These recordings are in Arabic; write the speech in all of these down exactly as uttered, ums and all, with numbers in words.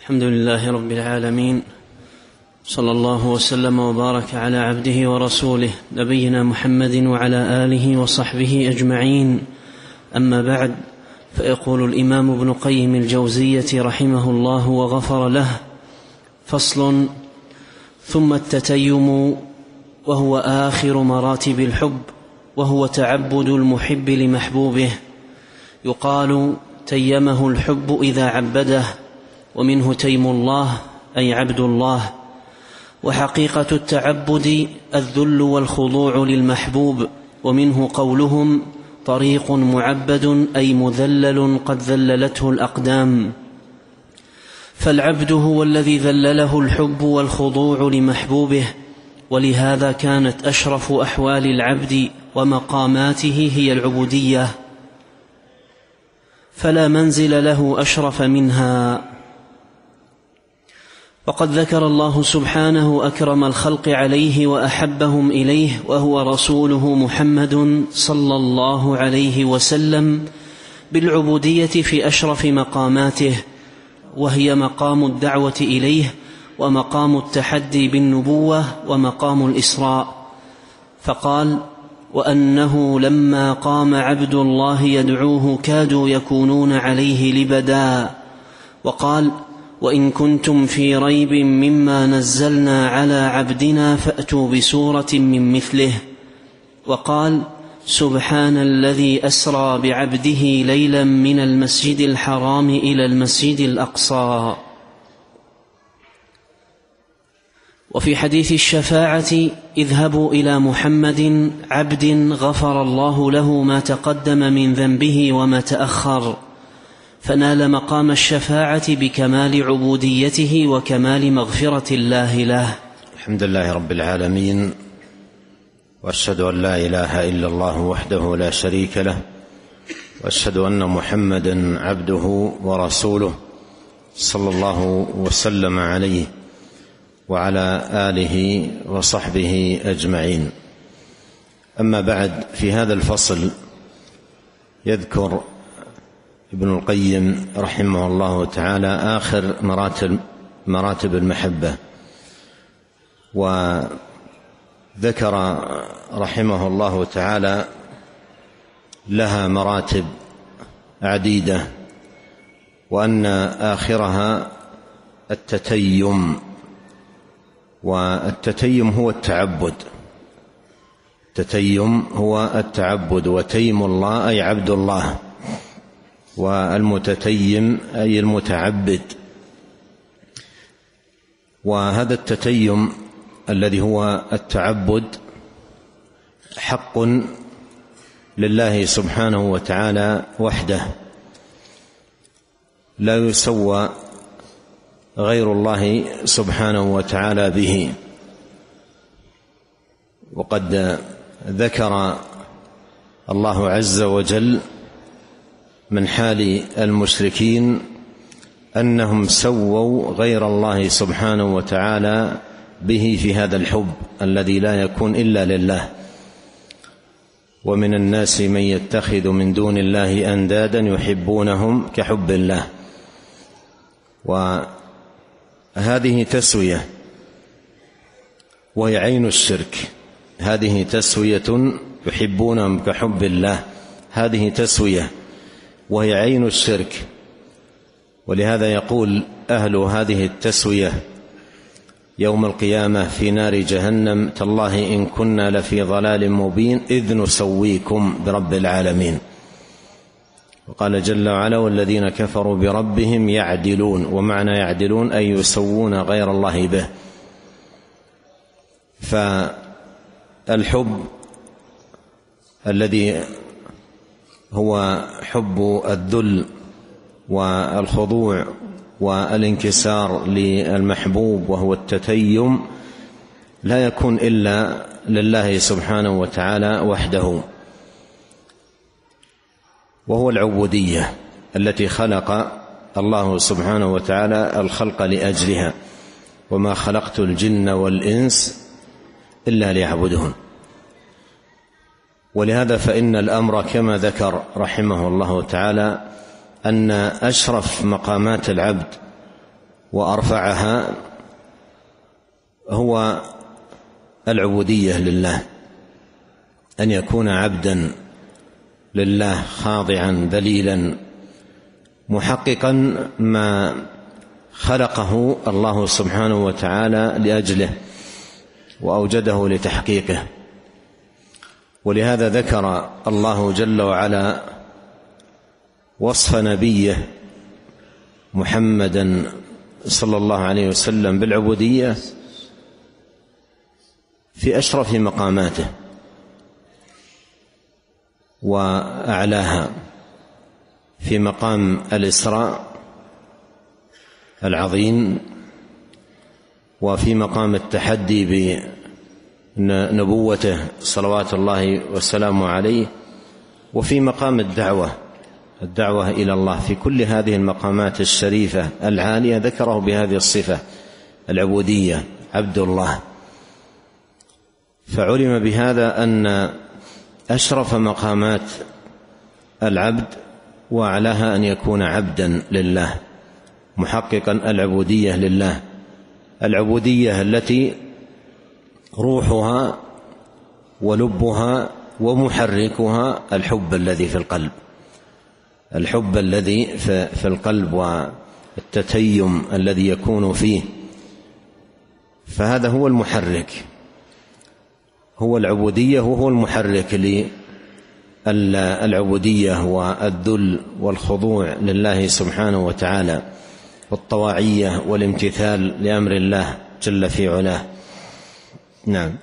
الحمد لله رب العالمين، صلى الله وسلم وبارك على عبده ورسوله نبينا محمد وعلى آله وصحبه أجمعين. أما بعد، فيقول الإمام ابن قيم الجوزية رحمه الله وغفر له: فصل: ثم التتيم، وهو آخر مراتب الحب، وهو تعبد المحب لمحبوبه. يقال: تيمه الحب إذا عبده، ومنه تيم الله أي عبد الله. وحقيقة التعبد الذل والخضوع للمحبوب، ومنه قولهم: طريق معبد أي مذلل قد ذللته الأقدام. فالعبد هو الذي ذلله الحب والخضوع لمحبوبه، ولهذا كانت أشرف أحوال العبد ومقاماته هي العبودية، فلا منزل له أشرف منها. وقد ذكر الله سبحانه أكرم الخلق عليه وأحبهم إليه، وهو رسوله محمد صلى الله عليه وسلم، بالعبودية في أشرف مقاماته، وهي مقام الدعوة إليه، ومقام التحدي بالنبوة، ومقام الإسراء. فقال: وأنه لما قام عبد الله يدعوه كادوا يكونون عليه لبدا. وقال: وإن كنتم في ريب مما نزلنا على عبدنا فأتوا بسورة من مثله. وقال: سبحان الذي أسرى بعبده ليلا من المسجد الحرام إلى المسجد الأقصى. وفي حديث الشفاعة: اذهبوا إلى محمد عبد غفر الله له ما تقدم من ذنبه وما تأخر، فنال مقام الشفاعة بكمال عبوديته وكمال مغفرة الله له. الحمد لله رب العالمين، وأشهد أن لا إله إلا الله وحده لا شريك له، وأشهد أن محمدا عبده ورسوله صلى الله وسلم عليه وعلى آله وصحبه أجمعين. أما بعد، في هذا الفصل يذكر ابن القيم رحمه الله تعالى آخر مراتب, مراتب المحبة، وذكر رحمه الله تعالى لها مراتب عديدة، وأن آخرها التتيم. والتتيم هو التعبد، التتيم هو التعبد، وتيم الله أي عبد الله، والمتتيم أي المتعبد. وهذا التتيم الذي هو التعبد حق لله سبحانه وتعالى وحده، لا يسوى غير الله سبحانه وتعالى به. وقد ذكر الله عز وجل من حال المشركين أنهم سووا غير الله سبحانه وتعالى به في هذا الحب الذي لا يكون إلا لله. ومن الناس من يتخذ من دون الله أندادا يحبونهم كحب الله. وهذه تسوية وهي عين الشرك، هذه تسوية يحبونهم كحب الله، هذه تسوية وهي عين الشرك. ولهذا يقول أهل هذه التسوية يوم القيامة في نار جهنم: تالله إن كنا لفي ضلال مبين إذ نسويكم برب العالمين. وقال جل وعلا: والذين كفروا بربهم يعدلون. ومعنى يعدلون أي يسوون غير الله به. فالحب الذي هو حب الذل والخضوع والانكسار للمحبوب وهو التتيم لا يكون إلا لله سبحانه وتعالى وحده، وهو العبودية التي خلق الله سبحانه وتعالى الخلق لأجلها: وما خلقت الجن والإنس إلا ليعبدون. ولهذا فإن الأمر كما ذكر رحمه الله تعالى أن أشرف مقامات العبد وأرفعها هو العبودية لله، أن يكون عبدا لله خاضعا ذليلا محققا ما خلقه الله سبحانه وتعالى لأجله وأوجده لتحقيقه. ولهذا ذكر الله جل وعلا وصف نبيه محمدا صلى الله عليه وسلم بالعبودية في أشرف مقاماته وأعلاها، في مقام الإسراء العظيم، وفي مقام التحدي بنبوته صلوات الله وسلامه عليه، وفي مقام الدعوة الدعوة إلى الله. في كل هذه المقامات الشريفة العالية ذكره بهذه الصفة العبودية، عبد الله. فعلم بهذا أن أشرف مقامات العبد وأعلاها أن يكون عبدا لله محققا العبودية لله، العبودية التي روحها ولبها ومحركها الحب الذي في القلب، الحب الذي في القلب والتتيم الذي يكون فيه. فهذا هو المحرك، هو العبودية وهو المحرك للعبودية والذل والخضوع لله سبحانه وتعالى والطواعية والامتثال لأمر الله جل في علاه. نعم.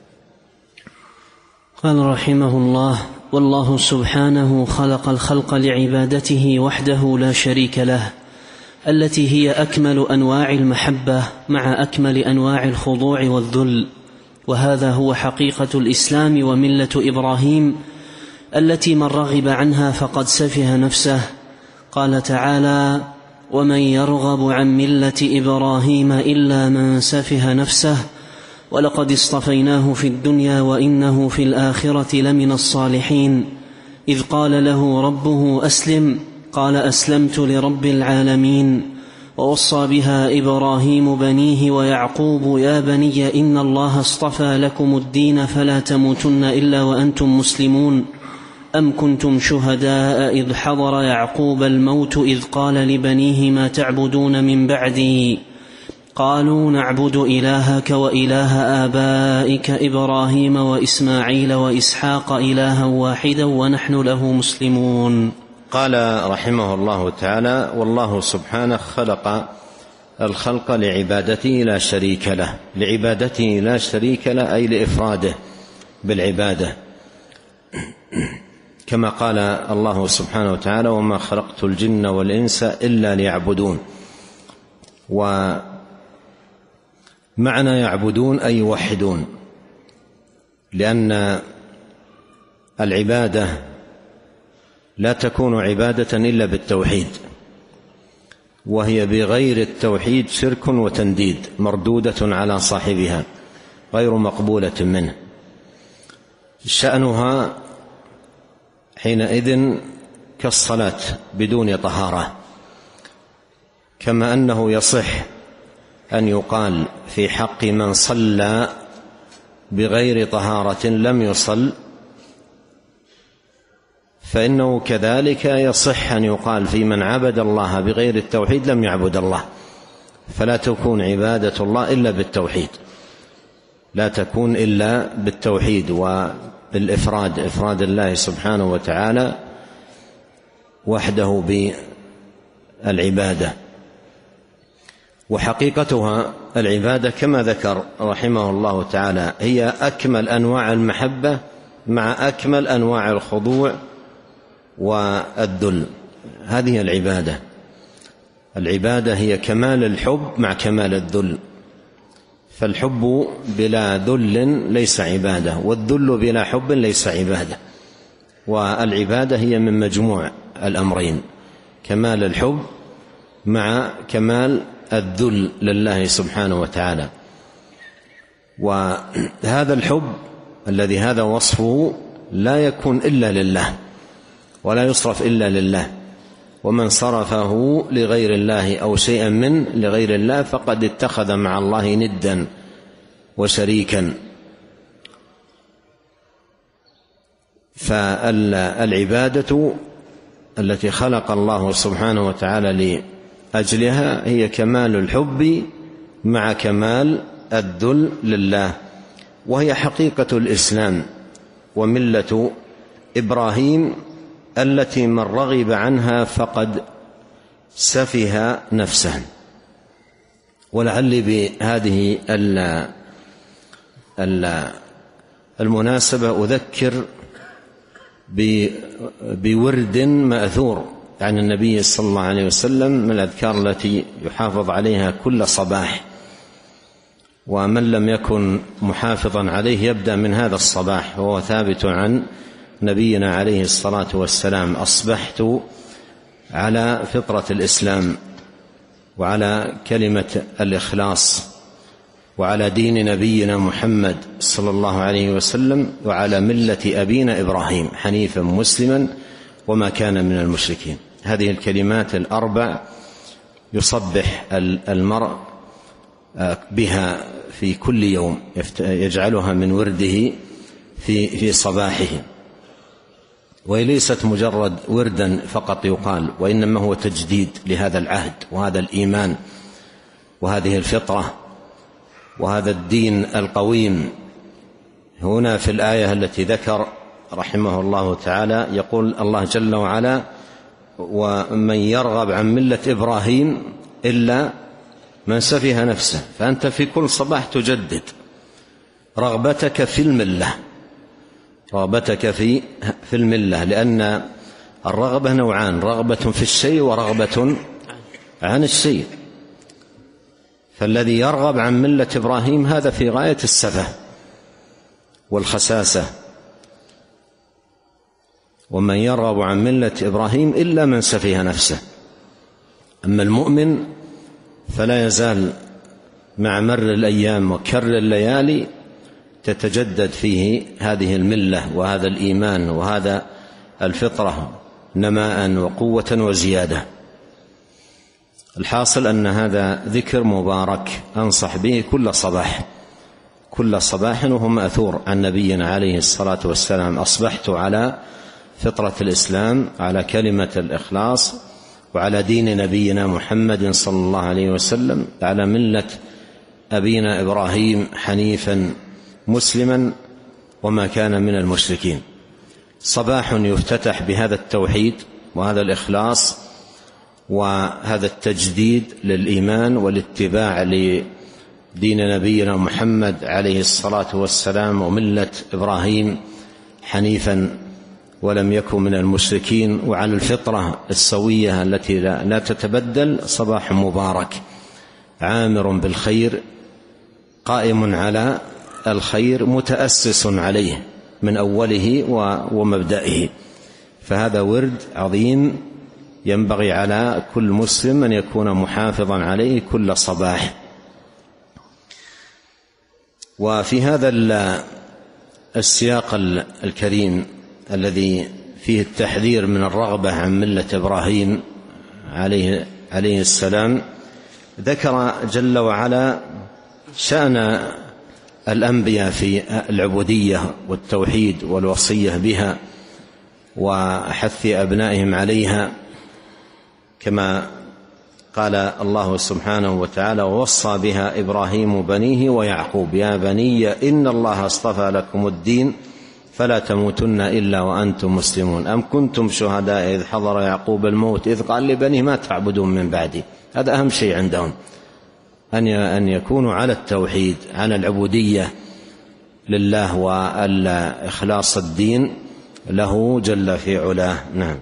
قال رحمه الله: والله سبحانه خلق الخلق لعبادته وحده لا شريك له، التي هي أكمل أنواع المحبة مع أكمل أنواع الخضوع والذل، وهذا هو حقيقة الإسلام وملة إبراهيم التي من رغب عنها فقد سفه نفسه. قال تعالى: ومن يرغب عن ملة إبراهيم إلا من سفه نفسه ولقد اصطفيناه في الدنيا وإنه في الآخرة لمن الصالحين. إذ قال له ربه أسلم قال أسلمت لرب العالمين. ووصى بها إبراهيم بنيه ويعقوب: يا بني إن الله اصطفى لكم الدين فلا تموتن إلا وأنتم مسلمون. أم كنتم شهداء إذ حضر يعقوب الموت إذ قال لبنيه ما تعبدون من بعدي قالوا نعبد إلهك وإله آبائك إبراهيم وإسماعيل وإسحاق إلها واحدا ونحن له مسلمون. قال رحمه الله تعالى: والله سبحانه خلق الخلق لعبادته لا شريك له، لعبادته لا شريك له أي لإفراده بالعبادة، كما قال الله سبحانه وتعالى: وما خلقت الجن والإنس إلا ليعبدون. ومعنى يعبدون أي يوحدون، لأن العبادة لا تكون عبادة إلا بالتوحيد، وهي بغير التوحيد شرك وتنديد مردودة على صاحبها غير مقبولة منه. شأنها حينئذ كالصلاة بدون طهارة، كما أنه يصح أن يقال في حق من صلى بغير طهارة لم يصل، فإنه كذلك يصح أن يقال في من عبد الله بغير التوحيد لم يعبد الله. فلا تكون عبادة الله إلا بالتوحيد، لا تكون إلا بالتوحيد وبالإفراد، إفراد الله سبحانه وتعالى وحده بالعبادة. وحقيقتها العبادة كما ذكر رحمه الله تعالى هي أكمل أنواع المحبة مع أكمل أنواع الخضوع والذل. هذه العبادة، العبادة هي كمال الحب مع كمال الذل، فالحب بلا ذل ليس عبادة، والذل بلا حب ليس عبادة. والعبادة هي من مجموع الأمرين، كمال الحب مع كمال الذل لله سبحانه وتعالى. وهذا الحب الذي هذا وصفه لا يكون إلا لله، ولا يصرف إلا لله، ومن صرفه لغير الله أو شيئا من لغير الله فقد اتخذ مع الله ندا وشريكا. فالعبادة التي خلق الله سبحانه وتعالى لأجلها هي كمال الحب مع كمال الذل لله، وهي حقيقة الإسلام وملة إبراهيم التي من رغب عنها فقد سفه نفسه. ولعلي بهذه المناسبة أذكر بورد مأثور عن النبي صلى الله عليه وسلم من الأذكار التي يحافظ عليها كل صباح، ومن لم يكن محافظا عليه يبدأ من هذا الصباح، وهو ثابت عن نبينا عليه الصلاة والسلام: أصبحت على فطرة الإسلام وعلى كلمة الإخلاص وعلى دين نبينا محمد صلى الله عليه وسلم وعلى ملة أبينا إبراهيم حنيفا مسلما وما كان من المشركين. هذه الكلمات الأربع يصبح المرء بها في كل يوم، يجعلها من ورده في في صباحه، وهي ليست مجرد وردا فقط يقال، وإنما هو تجديد لهذا العهد وهذا الإيمان وهذه الفطرة وهذا الدين القويم. هنا في الآية التي ذكر رحمه الله تعالى يقول الله جل وعلا: ومن يرغب عن ملة إبراهيم إلا من سفه نفسه. فأنت في كل صباح تجدد رغبتك في الملة، رغبتك في في الملة، لأن الرغبة نوعان: رغبة في الشيء ورغبة عن الشيء. فالذي يرغب عن ملة إبراهيم هذا في غاية السفه والخساسة. ومن يرغب عن ملة إبراهيم إلا من سفه نفسه. أما المؤمن فلا يزال مع مر الأيام وكر الليالي تتجدد فيه هذه الملة وهذا الإيمان وهذا الفطرة نماء وقوة وزيادة. الحاصل أن هذا ذكر مبارك أنصح به كل صباح، كل صباح، وهو مأثور عن نبينا عليه الصلاة والسلام: أصبحت على فطرة الإسلام، على كلمة الإخلاص، وعلى دين نبينا محمد صلى الله عليه وسلم، على ملة أبينا إبراهيم حنيفا مسلما وما كان من المشركين. صباح يفتتح بهذا التوحيد وهذا الإخلاص وهذا التجديد للإيمان والاتباع لدين نبينا محمد عليه الصلاة والسلام وملة إبراهيم حنيفا ولم يكن من المشركين، وعلى الفطرة السوية التي لا تتبدل. صباح مبارك عامر بالخير، قائم على الخير، متأسس عليه من أوله ومبدئه. فهذا ورد عظيم ينبغي على كل مسلم أن يكون محافظا عليه كل صباح. وفي هذا السياق الكريم الذي فيه التحذير من الرغبة عن ملة إبراهيم عليه, عليه السلام، ذكر جل وعلا شأن الأنبياء في العبودية والتوحيد والوصية بها وحث أبنائهم عليها، كما قال الله سبحانه وتعالى: ووصى بها إبراهيم بنيه ويعقوب يا بني إن الله اصطفى لكم الدين فلا تموتن إلا وأنتم مسلمون أم كنتم شهداء إذ حضر يعقوب الموت إذ قال لبنيه ما تعبدون من بعدي. هذا أهم شيء عندهم، أن يكونوا على التوحيد، على العبودية لله والإخلاص الدين له جل في علاه. نعم.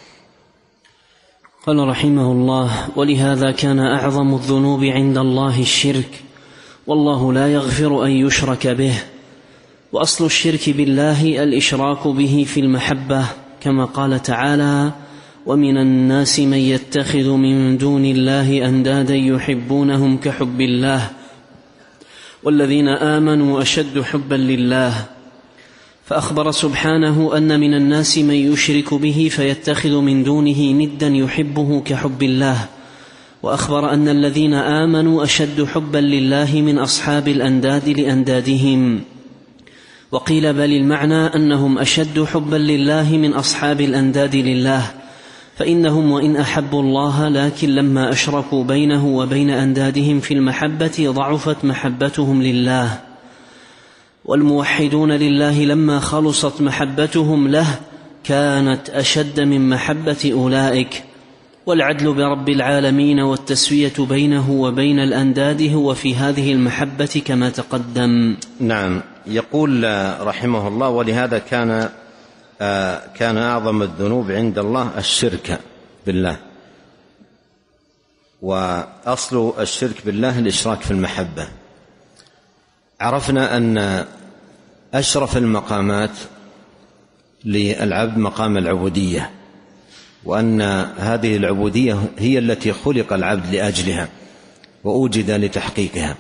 قال رحمه الله: ولهذا كان أعظم الذنوب عند الله الشرك، والله لا يغفر أن يشرك به. وأصل الشرك بالله الإشراك به في المحبة، كما قال تعالى: ومن الناس من يتخذ من دون الله أندادا يحبونهم كحب الله والذين آمنوا أشد حبا لله. فأخبر سبحانه أن من الناس من يشرك به فيتخذ من دونه ندا يحبه كحب الله، وأخبر أن الذين آمنوا أشد حبا لله من أصحاب الأنداد لأندادهم. وقيل بل المعنى أنهم أشد حبا لله من أصحاب الأنداد لله، فإنهم وإن أحبوا الله لكن لما أشركوا بينه وبين أندادهم في المحبة ضعفت محبتهم لله. والموحدون لله لما خلصت محبتهم له كانت أشد من محبة أولئك. والعدل برب العالمين والتسوية بينه وبين الأنداد هو في هذه المحبة كما تقدم. نعم. يقول رحمه الله: ولهذا كان كان أعظم الذنوب عند الله الشرك بالله. وأصل الشرك بالله الإشراك في المحبة. عرفنا أن أشرف المقامات للعبد مقام العبودية، وأن هذه العبودية هي التي خلق العبد لأجلها وأوجد لتحقيقها.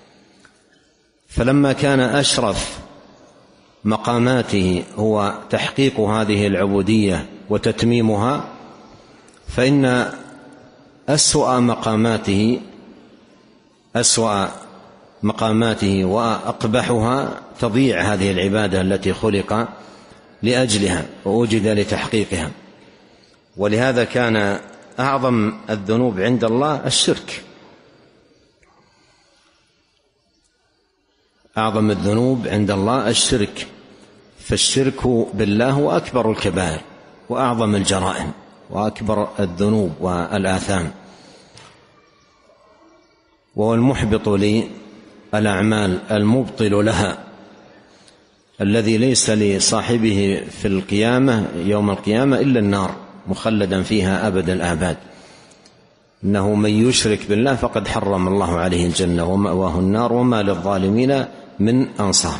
فلما كان أشرف مقاماته هو تحقيق هذه العبودية وتتميمها، فإن أسوأ مقاماته أسوأ مقاماته وأقبحها تضيع هذه العبادة التي خلق لأجلها ووجد لتحقيقها. ولهذا كان أعظم الذنوب عند الله الشرك. أعظم الذنوب عند الله الشرك، فالشرك بالله هو أكبر الكبائر وأعظم الجرائم وأكبر الذنوب والآثام، وهو المحبط للأعمال المبطل لها، الذي ليس لصاحبه في القيامة يوم القيامة إلا النار مخلدا فيها أبد الآباد. إنه من يشرك بالله فقد حرم الله عليه الجنة ومأواه النار وما للظالمين من أنصار.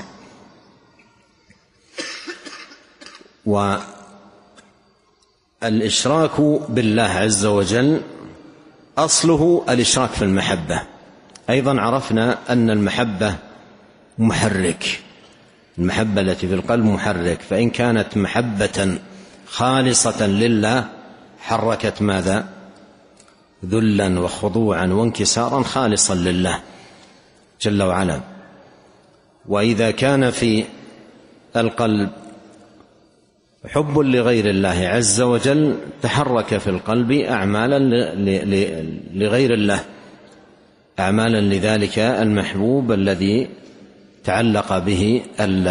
والإشراك بالله عز وجل أصله الإشراك في المحبة. أيضا عرفنا أن المحبة محرك، المحبة التي في القلب محرك، فإن كانت محبة خالصة لله حركت ماذا؟ ذلا وخضوعا وانكسارا خالصا لله جل وعلا. وإذا كان في القلب حب لغير الله عز وجل تحرك في القلب أعمالا لغير الله، أعمالا لذلك المحبوب الذي تعلق به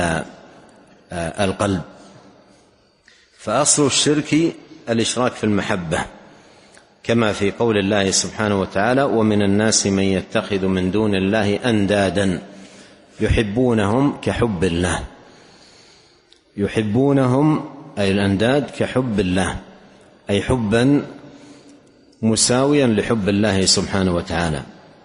القلب. فأصل الشرك الإشراك في المحبة، كما في قول الله سبحانه وتعالى: ومن الناس من يتخذ من دون الله أندادا يحبونهم كحب الله. يحبونهم أي الأنداد كحب الله، أي حبا مساويا لحب الله سبحانه وتعالى.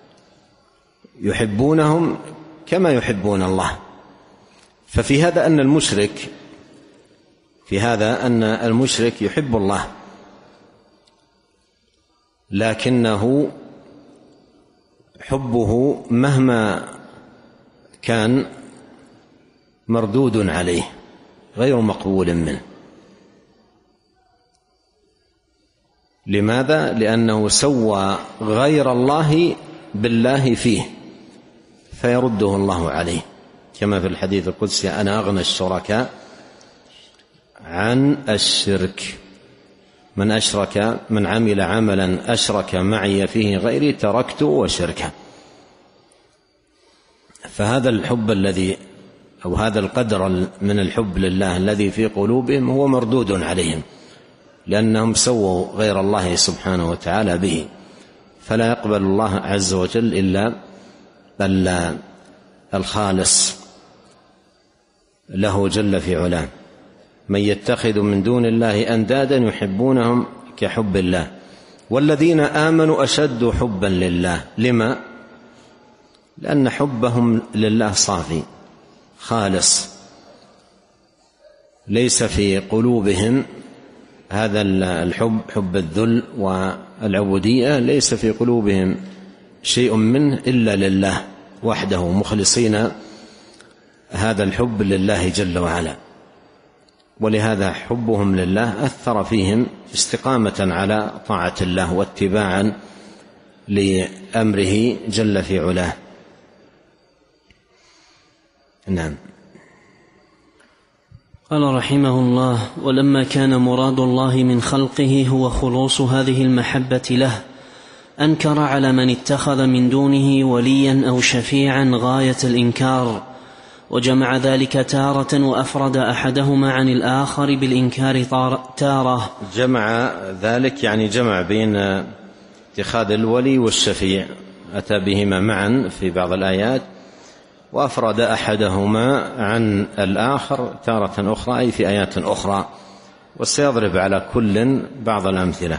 يحبونهم كما يحبون الله. ففي هذا أن المشرك في هذا أن المشرك يحب الله، لكنه حبه مهما كان مردود عليه غير مقبول منه. لماذا؟ لأنه سوى غير الله بالله فيه فيرده الله عليه، كما في الحديث القدسي: أنا أغنى الشركاء عن الشرك، من أشرك من عمل عملا أشرك معي فيه غيري تركته وشركه. فهذا الحب الذي أو هذا القدر من الحب لله الذي في قلوبهم هو مردود عليهم، لأنهم سووا غير الله سبحانه وتعالى به، فلا يقبل الله عز وجل إلا الخالص له جل في علاه. من يتخذ من دون الله أندادا يحبونهم كحب الله والذين آمنوا أشد حبا لله. لما؟ لأن حبهم لله صافي خالص، ليس في قلوبهم هذا الحب، حب الذل والعبودية، ليس في قلوبهم شيء منه إلا لله وحده، مخلصين هذا الحب لله جل وعلا. ولهذا حبهم لله أثر فيهم استقامة على طاعة الله واتباعا لأمره جل في علاه. نعم. قال رحمه الله: ولما كان مراد الله من خلقه هو خلوص هذه المحبة له، أنكر على من اتخذ من دونه وليا أو شفيعا غاية الإنكار، وجمع ذلك تارة وأفرد أحدهما عن الآخر بالإنكار تارة. جمع ذلك يعني جمع بين اتخاذ الولي والشفيع، أتى بهما معا في بعض الآيات، وأفرد أحدهما عن الآخر تارة أخرى أي في آيات أخرى، وسيضرب على كل بعض الأمثلة.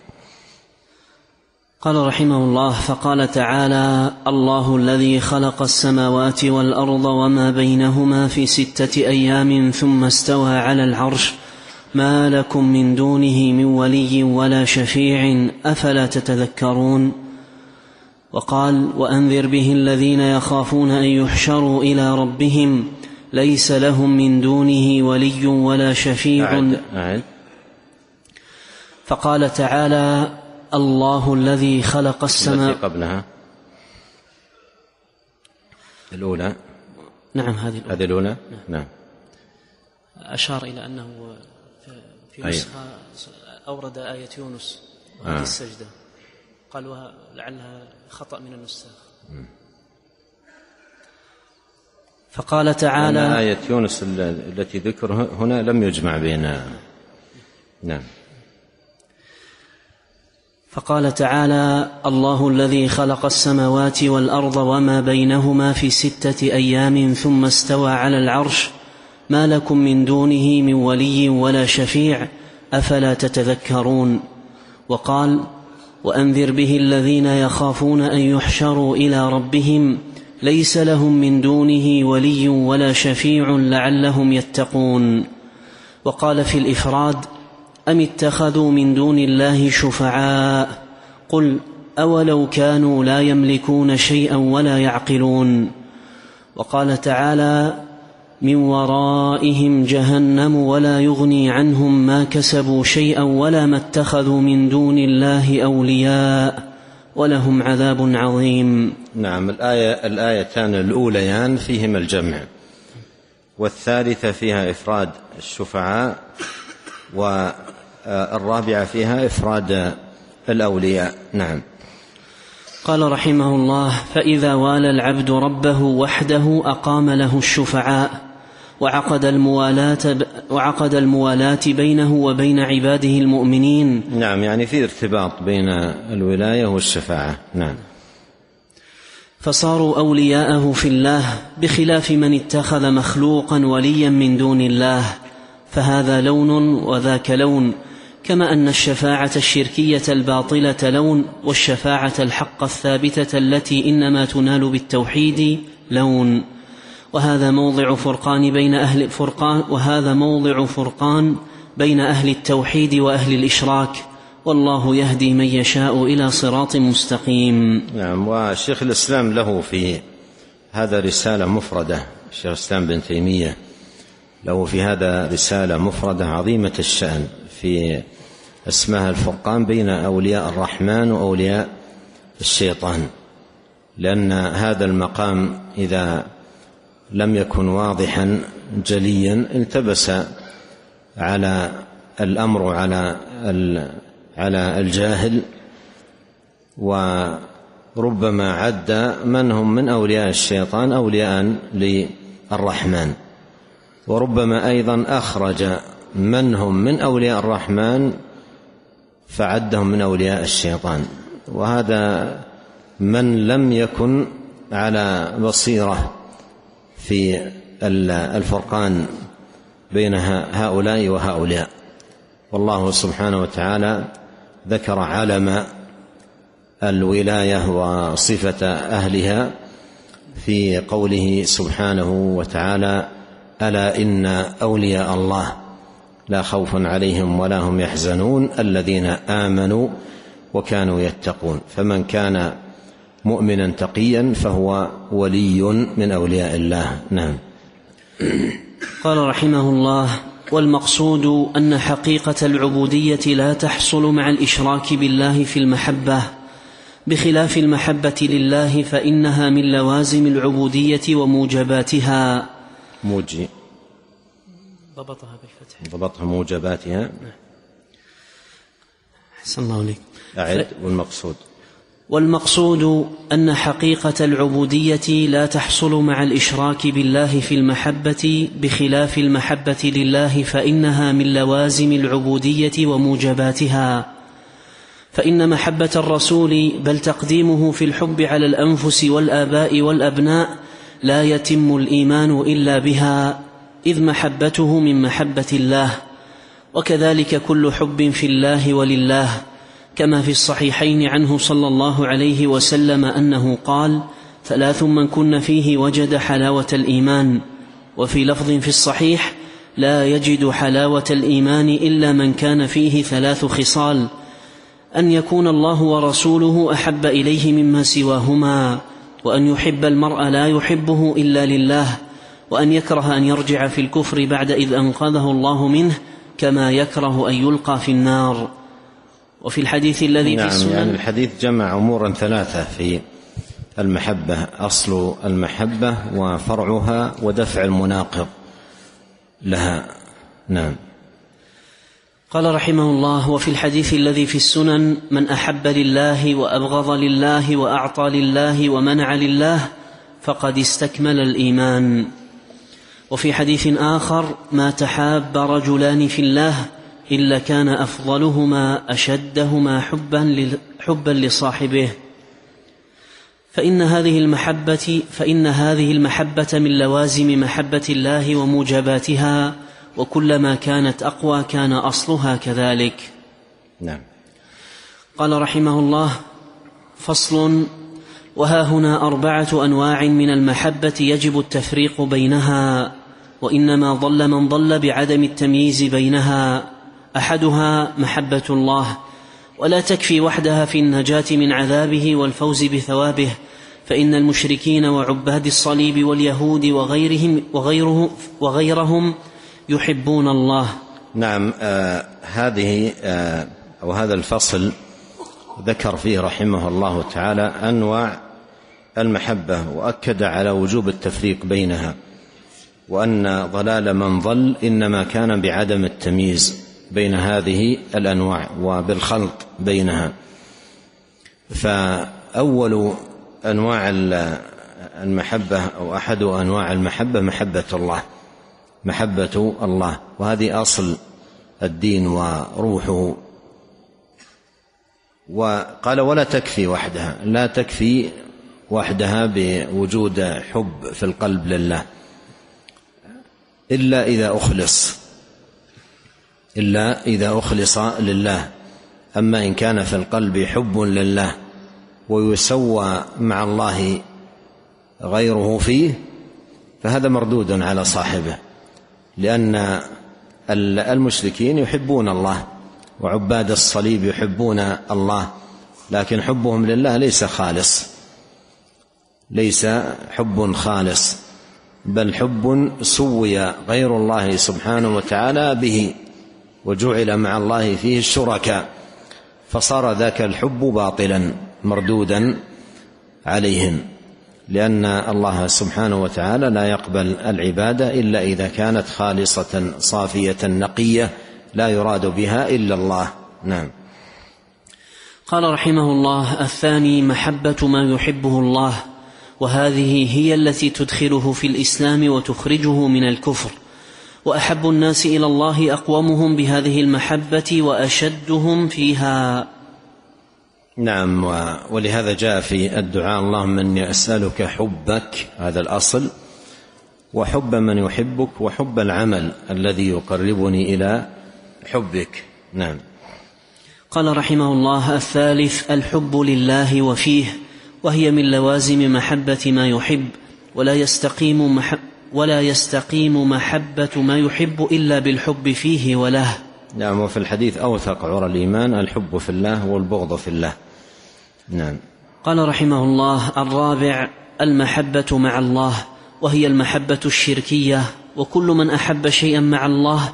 قال رحمه الله: فقال تعالى: الله الذي خلق السماوات والأرض وما بينهما في ستة أيام ثم استوى على العرش ما لكم من دونه من ولي ولا شفيع أفلا تتذكرون. وقال: وأنذر به الذين يخافون أن يحشروا إلى ربهم ليس لهم من دونه ولي ولا شفيع. أعد. أعد. فقال تعالى: الله الذي خلق السماء. التي قبلها الأولى. نعم هذه الأولى. هذه الأولى. نعم. نعم. أشار إلى أنه في نسخة أورد آية يونس وهذه آه. السجدة، قال لعلها خطأ من النساخ. فقال تعالى: آية يونس التي ذكر هنا لم يجمع بين. نعم. فقال تعالى: الله الذي خلق السماوات والأرض وما بينهما في ستة أيام ثم استوى على العرش ما لكم من دونه من ولي ولا شفيع أفلا تتذكرون. وقال: وأنذر به الذين يخافون أن يحشروا إلى ربهم ليس لهم من دونه ولي ولا شفيع لعلهم يتقون. وقال في الإفراد: أم اتخذوا من دون الله شفعاء قل أولو كانوا لا يملكون شيئا ولا يعقلون. وقال تعالى: من ورائهم جهنم ولا يغني عنهم ما كسبوا شيئا ولا ما اتخذوا من دون الله أولياء ولهم عذاب عظيم. نعم. الآية الآيتان الأوليان فيهما الجمع، والثالثة فيها إفراد الشفعاء، والرابعة فيها إفراد الأولياء. نعم. قال رحمه الله: فإذا والى العبد ربه وحده أقام له الشفعاء وعقد الموالاة, وعقد الموالاة بينه وبين عباده المؤمنين. نعم، يعني في ارتباط بين الولاية والشفاعة. نعم. فصاروا أولياءه في الله بخلاف من اتخذ مخلوقا وليا من دون الله، فهذا لون وذاك لون، كما أن الشفاعة الشركية الباطلة لون، والشفاعة الحق الثابتة التي إنما تنال بالتوحيد لون. وهذا موضع فرقان بين أهل فرقان وهذا موضع فرقان بين أهل التوحيد وأهل الإشراك، والله يهدي من يشاء إلى صراط مستقيم. نعم. وشيخ الإسلام له في هذا رسالة مفردة، الشيخ الإسلام بن تيمية له في هذا رسالة مفردة عظيمة الشأن في اسمها الفرقان بين أولياء الرحمن وأولياء الشيطان، لأن هذا المقام إذا لم يكن واضحا جليا التبس على الأمر على على الجاهل، وربما عد من هم من أولياء الشيطان أولياء للرحمن، وربما أيضا أخرج من هم من أولياء الرحمن فعدهم من أولياء الشيطان. وهذا من لم يكن على بصيرة في الفرقان بين هؤلاء وهؤلاء. والله سبحانه وتعالى ذكر علم الولاية وصفة أهلها في قوله سبحانه وتعالى: ألا إن أولياء الله لا خوف عليهم ولا هم يحزنون الذين آمنوا وكانوا يتقون. فمن كان مؤمنا تقيا فهو ولي من أولياء الله. نعم. قال رحمه الله: والمقصود أن حقيقة العبودية لا تحصل مع الإشراك بالله في المحبة، بخلاف المحبة لله فإنها من لوازم العبودية وموجباتها. موجي ضبطها بالفتح. ضبطها موجباتها. أحسن الله عليك. أعد. ف... والمقصود والمقصود أن حقيقة العبودية لا تحصل مع الإشراك بالله في المحبة، بخلاف المحبة لله فإنها من لوازم العبودية وموجباتها. فإن محبة الرسول بل تقديمه في الحب على الأنفس والآباء والأبناء لا يتم الإيمان إلا بها، إذ محبته من محبة الله، وكذلك كل حب في الله ولله، كما في الصحيحين عنه صلى الله عليه وسلم أنه قال: ثلاث من كن فيه وجد حلاوة الإيمان. وفي لفظ في الصحيح: لا يجد حلاوة الإيمان إلا من كان فيه ثلاث خصال: أن يكون الله ورسوله أحب إليه مما سواهما، وأن يحب المرء لا يحبه إلا لله، وأن يكره أن يرجع في الكفر بعد إذ أنقذه الله منه، كما يكره أن يلقى في النار. وفي الحديث الذي نعم، في السنن يعني الحديث جمع أمورا ثلاثة في المحبة: أصل المحبة وفرعها ودفع المناقض لها. نعم. قال رحمه الله: وفي الحديث الذي في السنن: من أحب لله وأبغض لله وأعطى لله ومنع لله فقد استكمل الإيمان. وفي حديث آخر: ما تحاب رجلان في الله إلا كان أفضلهما أشدهما حبا حبا لصاحبه. فإن هذه المحبة فإن هذه المحبة من لوازم محبة الله وموجباتها، وكلما كانت أقوى كان أصلها كذلك. نعم. قال رحمه الله: فصل: وها هنا أربعة أنواع من المحبة يجب التفريق بينها، وإنما ضل من ضل بعدم التمييز بينها. أحدها محبة الله، ولا تكفي وحدها في النجاة من عذابه والفوز بثوابه، فإن المشركين وعباد الصليب واليهود وغيرهم, وغيره وغيرهم يحبون الله. نعم. آه هذه آه أو هذا الفصل ذكر فيه رحمه الله تعالى أنواع المحبة، وأكد على وجوب التفريق بينها، وأن ضلال من ضل إنما كان بعدم التمييز بين هذه الأنواع وبالخلط بينها. فأول أنواع المحبة أو أحد أنواع المحبة محبة الله، محبة الله، وهذه أصل الدين وروحه. وقال: ولا تكفي وحدها، لا تكفي وحدها بوجود حب في القلب لله إلا إذا أخلص إلا إذا أخلص لله. أما إن كان في القلب حب لله ويسوى مع الله غيره فيه فهذا مردود على صاحبه، لأن المشركين يحبون الله وعباد الصليب يحبون الله، لكن حبهم لله ليس خالص، ليس حب خالص، بل حب سوي غير الله سبحانه وتعالى به، وجعل مع الله فيه الشركاء، فصار ذاك الحب باطلا مردودا عليهم، لأن الله سبحانه وتعالى لا يقبل العبادة إلا إذا كانت خالصة صافية نقية لا يراد بها إلا الله. نعم. قال رحمه الله: الثاني محبة ما يحبه الله، وهذه هي التي تدخله في الإسلام وتخرجه من الكفر، وأحب الناس إلى الله أقومهم بهذه المحبة وأشدهم فيها. نعم. ولهذا جاء في الدعاء: اللهم إني أسألك حبك، هذا الأصل، وحب من يحبك، وحب العمل الذي يقربني إلى حبك. نعم. قال رحمه الله: الثالث الحب لله وفيه، وهي من لوازم محبة ما يحب، ولا يستقيم محب ولا يستقيم محبة ما يحب إلا بالحب فيه وله. نعم. وفي الحديث: أوثق عرى الإيمان الحب في الله والبغض في الله. نعم. قال رحمه الله: الرابع المحبة مع الله، وهي المحبة الشركية، وكل من أحب شيئا مع الله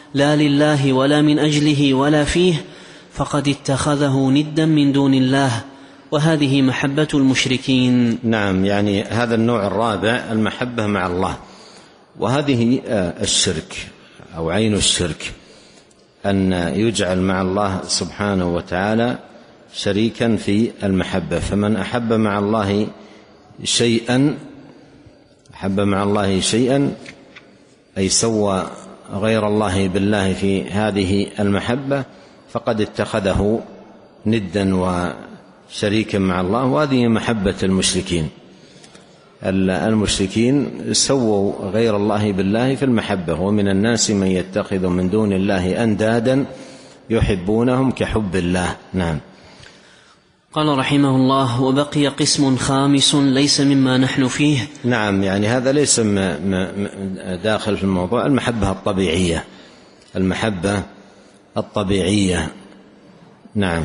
لا لله ولا من أجله ولا فيه فقد اتخذه ندا من دون الله، وهذه محبة المشركين. نعم، يعني هذا النوع الرابع المحبة مع الله، وهذه الشرك أو عين الشرك، أن يجعل مع الله سبحانه وتعالى شريكا في المحبة. فمن أحب مع الله شيئا أحب مع الله شيئا أي سوى غير الله بالله في هذه المحبة فقد اتخذه ندا وشريكا مع الله، وهذه محبة المشركين. المشركين سووا غير الله بالله في المحبة، ومن الناس من يتخذ من دون الله أندادا يحبونهم كحب الله. نعم. قال رحمه الله: وبقي قسم خامس ليس مما نحن فيه. نعم، يعني هذا ليس داخل في الموضوع، المحبة الطبيعية، المحبة الطبيعية. نعم.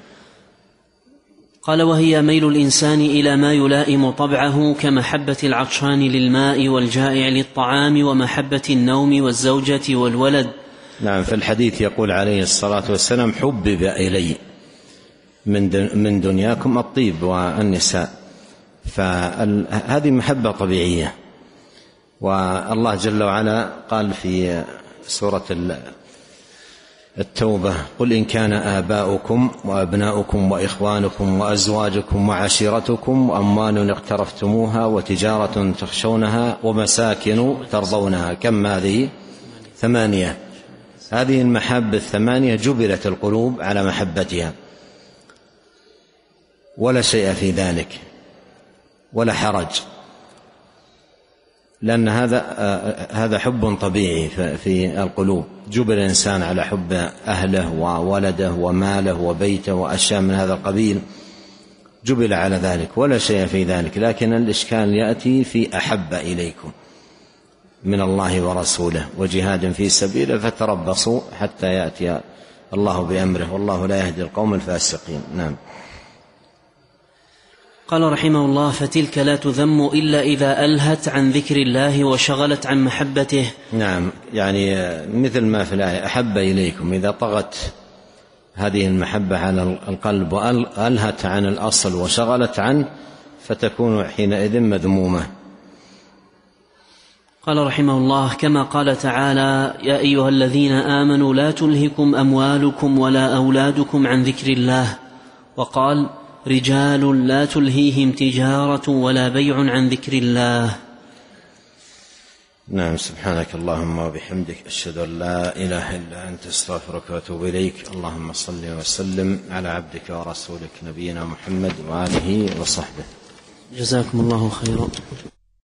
قال: وهي ميل الإنسان إلى ما يلائم طبعه كمحبة العطشان للماء والجائع للطعام ومحبة النوم والزوجة والولد. نعم، في الحديث يقول عليه الصلاة والسلام: حبب إلي من دنياكم الطيب والنساء. فهذه محبة طبيعية. والله جل وعلا قال في سورة التوبة: قل إن كان آباؤكم وأبناؤكم وإخوانكم وأزواجكم وعشيرتكم وأموال اقترفتموها وتجارة تخشونها ومساكن ترضونها. كم هذه؟ ثمانية. هذه المحبة الثمانية جبلت القلوب على محبتها، ولا شيء في ذلك ولا حرج، لأن هذا هذا حب طبيعي في القلوب. جبل الإنسان على حب أهله وولده وماله وبيته وأشياء من هذا القبيل، جبل على ذلك، ولا شيء في ذلك. لكن الإشكال يأتي في أحب إليكم من الله ورسوله وجهاد في سبيله فتربصوا حتى يأتي الله بأمره، والله لا يهدي القوم الفاسقين. نعم. قال رحمه الله: فتلك لا تذم إلا إذا ألهت عن ذكر الله وشغلت عن محبته. نعم، يعني مثل ما في الآية: أحب إليكم، إذا طغت هذه المحبة على القلب وألهت عن الأصل وشغلت عنه فتكون حينئذ مذمومة. قال رحمه الله: كما قال تعالى: يا أيها الذين آمنوا لا تلهكم أموالكم ولا أولادكم عن ذكر الله. وقال: رجال لا تلهيهم تجارة ولا بيع عن ذكر الله. نعم. سبحانك اللهم وبحمدك، أشهد أن لا إله إلا أنت، استغفرك وأتوب إليك. اللهم صل وسلم على عبدك ورسولك نبينا محمد وآله وصحبه. جزاكم الله خيرا.